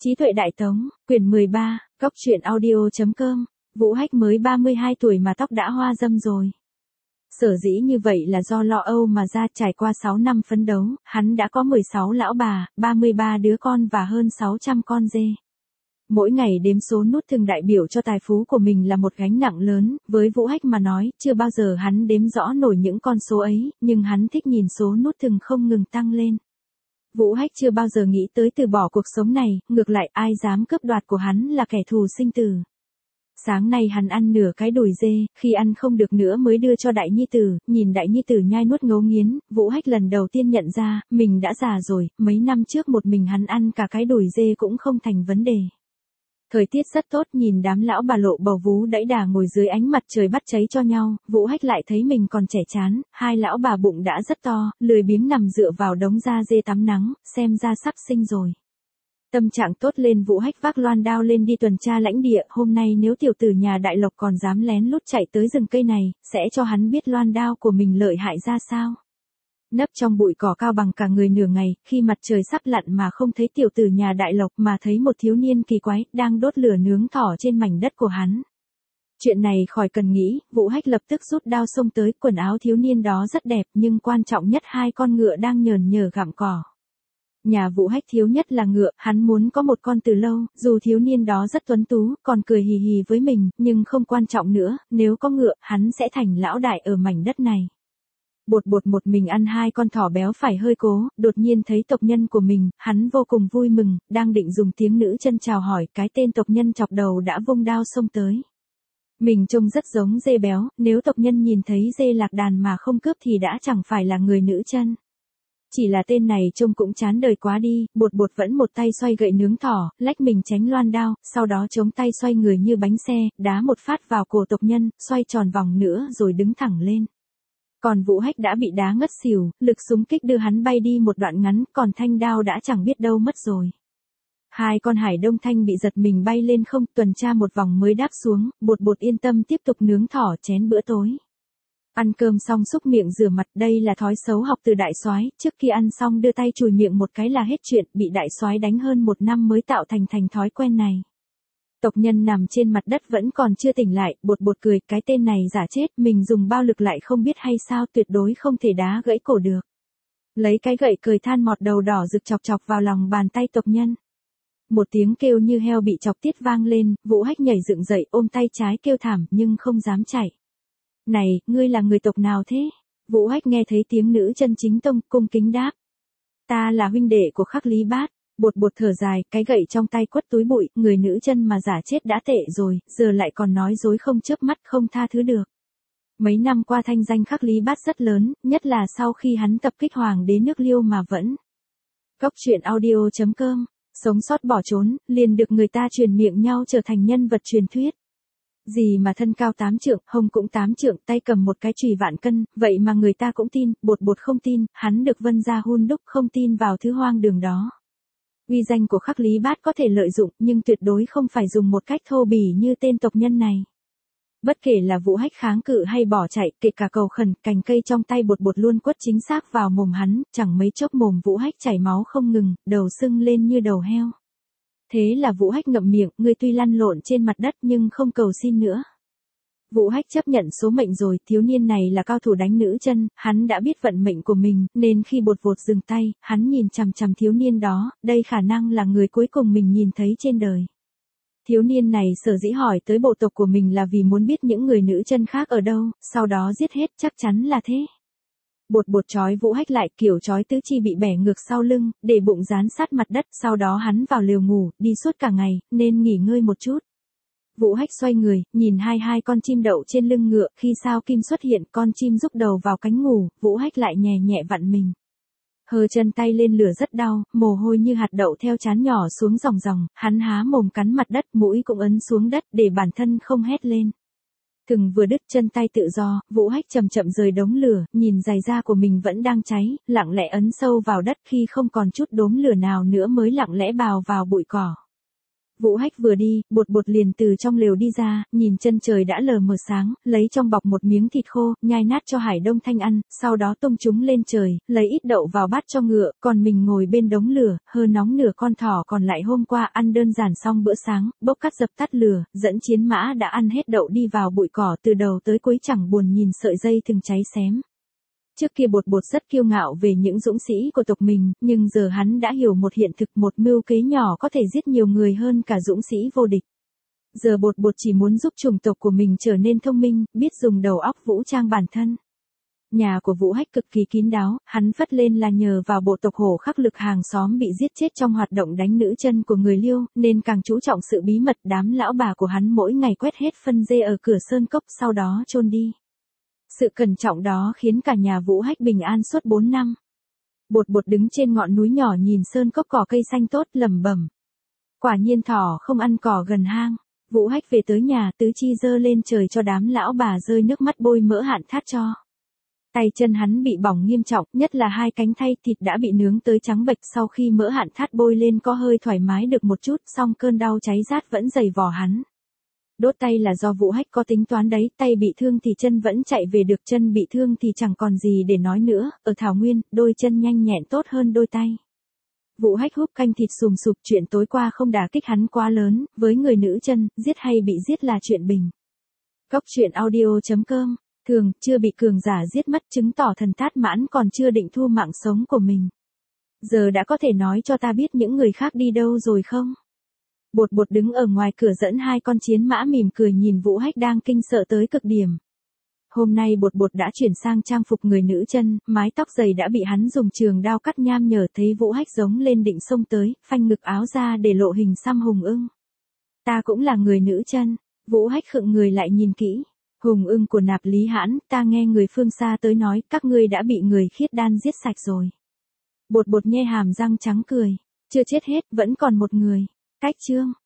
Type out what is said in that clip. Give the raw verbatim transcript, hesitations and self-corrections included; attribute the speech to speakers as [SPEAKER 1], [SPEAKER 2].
[SPEAKER 1] Trí tuệ đại tống, quyển mười ba, Cóc truyện audio.com, Vũ Hách mới ba mươi hai tuổi mà tóc đã hoa râm rồi. Sở dĩ như vậy là do lo âu mà ra, trải qua sáu năm phấn đấu, hắn đã có mười sáu lão bà, ba mươi ba đứa con và hơn sáu trăm con dê. Mỗi ngày đếm số nút thừng đại biểu cho tài phú của mình là một gánh nặng lớn, với Vũ Hách mà nói, chưa bao giờ hắn đếm rõ nổi những con số ấy, nhưng hắn thích nhìn số nút thừng không ngừng tăng lên. Vũ Hách chưa bao giờ nghĩ tới từ bỏ cuộc sống này, ngược lại ai dám cướp đoạt của hắn là kẻ thù sinh tử. Sáng nay hắn ăn nửa cái đùi dê, khi ăn không được nữa mới đưa cho đại nhi tử, nhìn đại nhi tử nhai nuốt ngấu nghiến, Vũ Hách lần đầu tiên nhận ra, mình đã già rồi, mấy năm trước một mình hắn ăn cả cái đùi dê cũng không thành vấn đề. Thời tiết rất tốt, nhìn đám lão bà lộ bầu vú đẫy đà ngồi dưới ánh mặt trời bắt cháy cho nhau, Vũ Hách lại thấy mình còn trẻ chán, hai lão bà bụng đã rất to, lười biếng nằm dựa vào đống da dê tắm nắng, xem ra sắp sinh rồi. Tâm trạng tốt lên, Vũ Hách vác loan đao lên đi tuần tra lãnh địa, hôm nay nếu tiểu tử nhà Đại Lộc còn dám lén lút chạy tới rừng cây này, sẽ cho hắn biết loan đao của mình lợi hại ra sao. Nấp trong bụi cỏ cao bằng cả người nửa ngày, khi mặt trời sắp lặn mà không thấy tiểu tử nhà Đại Lộc mà thấy một thiếu niên kỳ quái, đang đốt lửa nướng thỏ trên mảnh đất của hắn. Chuyện này khỏi cần nghĩ, Vũ Hách lập tức rút đao xông tới, quần áo thiếu niên đó rất đẹp nhưng quan trọng nhất hai con ngựa đang nhờn nhờ gặm cỏ. Nhà Vũ Hách thiếu nhất là ngựa, hắn muốn có một con từ lâu, dù thiếu niên đó rất tuấn tú, còn cười hì hì với mình, nhưng không quan trọng nữa, nếu có ngựa, hắn sẽ thành lão đại ở mảnh đất này. Bột bột một mình ăn hai con thỏ béo phải hơi cố, đột nhiên thấy tộc nhân của mình, hắn vô cùng vui mừng, đang định dùng tiếng nữ chân chào hỏi, cái tên tộc nhân chọc đầu đã vung đao xông tới. Mình trông rất giống dê béo, nếu tộc nhân nhìn thấy dê lạc đàn mà không cướp thì đã chẳng phải là người nữ chân. Chỉ là tên này trông cũng chán đời quá đi, bột bột vẫn một tay xoay gậy nướng thỏ, lách mình tránh loan đao, sau đó chống tay xoay người như bánh xe, đá một phát vào cổ tộc nhân, xoay tròn vòng nữa rồi đứng thẳng lên. Còn Vũ Hách đã bị đá ngất xỉu, lực súng kích đưa hắn bay đi một đoạn ngắn, còn thanh đao đã chẳng biết đâu mất rồi. Hai con hải đông thanh bị giật mình bay lên không, tuần tra một vòng mới đáp xuống, bột bột yên tâm tiếp tục nướng thỏ chén bữa tối. Ăn cơm xong xúc miệng rửa mặt, đây là thói xấu học từ đại soái, trước khi ăn xong đưa tay chùi miệng một cái là hết chuyện, bị đại soái đánh hơn một năm mới tạo thành thành thói quen này. Tộc nhân nằm trên mặt đất vẫn còn chưa tỉnh lại, bột bột cười, cái tên này giả chết, mình dùng bao lực lại không biết hay sao, tuyệt đối không thể đá gãy cổ được. Lấy cái gậy cười than mọt đầu đỏ rực chọc chọc vào lòng bàn tay tộc nhân. Một tiếng kêu như heo bị chọc tiết vang lên, Vũ Hách nhảy dựng dậy ôm tay trái kêu thảm nhưng không dám chạy. Này, ngươi là người tộc nào thế? Vũ Hách nghe thấy tiếng nữ chân chính tông, cung kính đáp. Ta là huynh đệ của Khắc Lý Bát. Bột bột thở dài, cái gậy trong tay quất túi bụi, người nữ chân mà giả chết đã tệ rồi, giờ lại còn nói dối không chớp mắt, không tha thứ được. Mấy năm qua thanh danh Khắc Lý Bát rất lớn, nhất là sau khi hắn tập kích hoàng đế nước Liêu mà vẫn. Cóc truyện audio.com, sống sót bỏ trốn, liền được người ta truyền miệng nhau trở thành nhân vật truyền thuyết. Gì mà thân cao tám trượng, hông cũng tám trượng, tay cầm một cái chùy vạn cân, vậy mà người ta cũng tin, bột bột không tin, hắn được vân gia hun đúc, không tin vào thứ hoang đường đó. Uy danh của Khắc Lý Bát có thể lợi dụng, nhưng tuyệt đối không phải dùng một cách thô bỉ như tên tộc nhân này. Bất kể là Vũ Hách kháng cự hay bỏ chạy, kể cả cầu khẩn, cành cây trong tay bột bột luôn quất chính xác vào mồm hắn, chẳng mấy chốc mồm Vũ Hách chảy máu không ngừng, đầu sưng lên như đầu heo. Thế là Vũ Hách ngậm miệng, ngươi tuy lăn lộn trên mặt đất nhưng không cầu xin nữa. Vũ Hách chấp nhận số mệnh rồi, thiếu niên này là cao thủ đánh nữ chân, hắn đã biết vận mệnh của mình, nên khi bột bột dừng tay, hắn nhìn chằm chằm thiếu niên đó, đây khả năng là người cuối cùng mình nhìn thấy trên đời. Thiếu niên này sở dĩ hỏi tới bộ tộc của mình là vì muốn biết những người nữ chân khác ở đâu, sau đó giết hết, chắc chắn là thế. Bột bột trói Vũ Hách lại, kiểu trói tứ chi bị bẻ ngược sau lưng, để bụng dán sát mặt đất, sau đó hắn vào lều ngủ, đi suốt cả ngày, nên nghỉ ngơi một chút. Vũ Hách xoay người, nhìn hai hai con chim đậu trên lưng ngựa, khi sao kim xuất hiện, con chim rúc đầu vào cánh ngủ, Vũ Hách lại nhẹ nhẹ vặn mình. Hờ chân tay lên lửa rất đau, mồ hôi như hạt đậu theo trán nhỏ xuống ròng ròng, hắn há mồm cắn mặt đất, mũi cũng ấn xuống đất để bản thân không hét lên. Thừng vừa đứt, chân tay tự do, Vũ Hách chậm chậm rời đống lửa, nhìn giày da của mình vẫn đang cháy, lặng lẽ ấn sâu vào đất, khi không còn chút đốm lửa nào nữa mới lặng lẽ bào vào bụi cỏ. Vũ Hách vừa đi, bột bột liền từ trong lều đi ra, nhìn chân trời đã lờ mờ sáng, lấy trong bọc một miếng thịt khô, nhai nát cho Hải Đông Thanh ăn, sau đó tung chúng lên trời, lấy ít đậu vào bát cho ngựa, còn mình ngồi bên đống lửa, hơ nóng nửa con thỏ còn lại hôm qua ăn đơn giản xong bữa sáng, bốc cắt dập tắt lửa, dẫn chiến mã đã ăn hết đậu đi vào bụi cỏ từ đầu tới cuối chẳng buồn nhìn sợi dây thừng cháy xém. Trước kia bột bột rất kiêu ngạo về những dũng sĩ của tộc mình, nhưng giờ hắn đã hiểu một hiện thực, một mưu kế nhỏ có thể giết nhiều người hơn cả dũng sĩ vô địch. Giờ bột bột chỉ muốn giúp chủng tộc của mình trở nên thông minh, biết dùng đầu óc vũ trang bản thân. Nhà của Vũ Hách cực kỳ kín đáo, hắn phất lên là nhờ vào bộ tộc hổ khắc lực hàng xóm bị giết chết trong hoạt động đánh nữ chân của người Liêu, nên càng chú trọng sự bí mật. Đám lão bà của hắn mỗi ngày quét hết phân dê ở cửa sơn cốc, sau đó chôn đi. Sự cẩn trọng đó khiến cả nhà Vũ Hách bình an suốt bốn năm. Bột bột đứng trên ngọn núi nhỏ nhìn sơn cốc cỏ cây xanh tốt lẩm bẩm. Quả nhiên thỏ không ăn cỏ gần hang. Vũ Hách về tới nhà, tứ chi giơ lên trời cho đám lão bà rơi nước mắt bôi mỡ hạn thát cho. Tay chân hắn bị bỏng nghiêm trọng, nhất là hai cánh tay thịt đã bị nướng tới trắng bệch, sau khi mỡ hạn thát bôi lên có hơi thoải mái được một chút, song cơn đau cháy rát vẫn dày vò hắn. Đốt tay là do Vũ Hách có tính toán đấy, tay bị thương thì chân vẫn chạy về được, chân bị thương thì chẳng còn gì để nói nữa, ở Thảo Nguyên, đôi chân nhanh nhẹn tốt hơn đôi tay. Vũ Hách húp canh thịt sùm sụp, chuyện tối qua không đả kích hắn quá lớn, với người nữ chân, giết hay bị giết là chuyện bình. Góc truyện audio chấm com, thường, chưa bị cường giả giết mất chứng tỏ thần Tát Mãn còn chưa định thu mạng sống của mình. Giờ đã có thể nói cho ta biết những người khác đi đâu rồi không? Bột bột đứng ở ngoài cửa dẫn hai con chiến mã mỉm cười nhìn Vũ Hách đang kinh sợ tới cực điểm. Hôm nay bột bột đã chuyển sang trang phục người nữ chân, mái tóc dày đã bị hắn dùng trường đao cắt nham nhở, thấy Vũ Hách giống lên định xông tới, phanh ngực áo ra để lộ hình xăm hùng ưng. Ta cũng là người nữ chân. Vũ Hách khựng người lại nhìn kỹ. Hùng ưng của Nạp Lý Hãn, ta nghe người phương xa tới nói, các ngươi đã bị người khiết đan giết sạch rồi. Bột bột nhe hàm răng trắng cười. Chưa chết hết, vẫn còn một người. Cách chương.